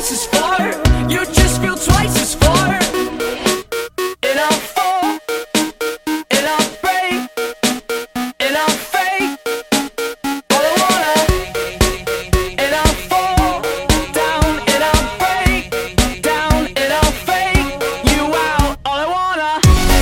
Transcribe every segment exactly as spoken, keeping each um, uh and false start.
twice as far. You just feel twice as far. And I'll fall, and I'll break, and I'll fake all I wanna. And I'll fall down, and I'll break down, and I'll fake you out all I wanna.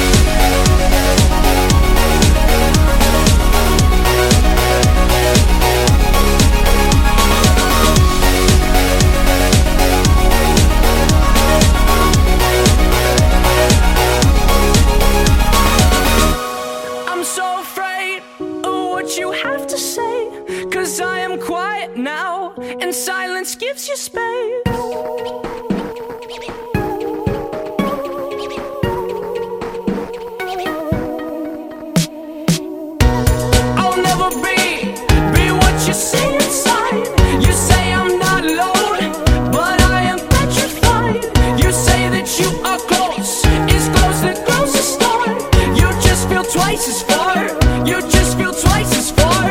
I'm so afraid of what you have to say, 'cause I am quiet now, and silence gives you space. I'll never be, be what you say inside. You say I'm not alone, but I am petrified. You say that you are close, it's close that grows a star. You just feel twice as far. You just feel twice as far.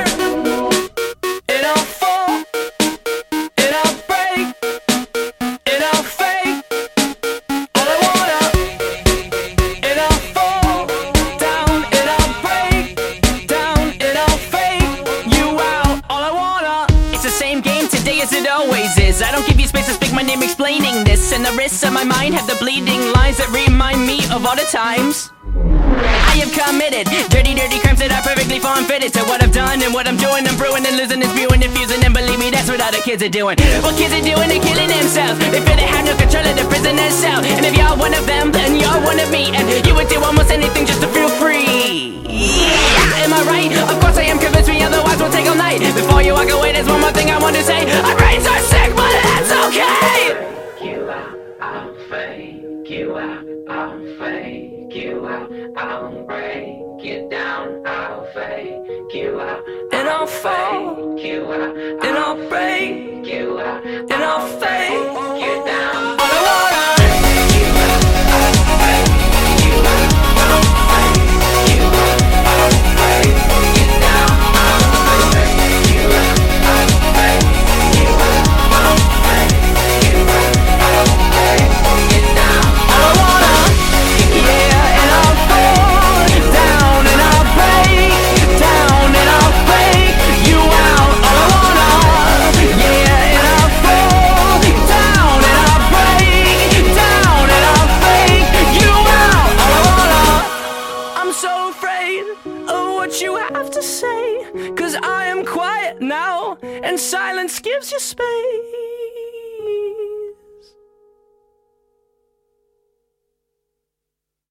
And I'll fall, and I'll break, and I'll fake all I wanna. And I'll fall down, and I'll break down, and I'll fake you out all I wanna. It's the same game today as it always is. I don't give you space to speak my name explaining this, and the risks of my mind have the bleeding lines that remind me of all the times I have committed dirty, dirty crimes that are perfectly form-fitted to what I've done and what I'm doing. I'm brewing and losing and spewing and fusing, and believe me, that's what other kids are doing. What kids are doing, they're killing themselves. They feel they have no control of the prisoner's cell. And if you're one of them, then you're one of me, and you would do almost anything just to feel free. Yeah, am I right? Of course I am, convince me, otherwise we'll take all night. Before you walk away, there's one more thing I want to say. Our brains are sick, but that's okay. You out, I'll fake you out, I'll fake you out, I'll break it down, I'll fake you out, And I'll fall, fake you out, and I'll break, you out, and I'll fake you down. all I wanna. You out, I'll fake you out, I'll fake you out, I'll break it down, I'll fake you out, I'll fake you out, I'll fake you out, I'll break it down. All I wanna, yeah, and I'll fall down, and I'll break down, and I'll fake you out. All I wanna, yeah, and I'll fall down, and I'll break down, and I'll fake you out. All I wanna, I'm so afraid of what you have to say, 'cause I am quiet now, and silence gives you space.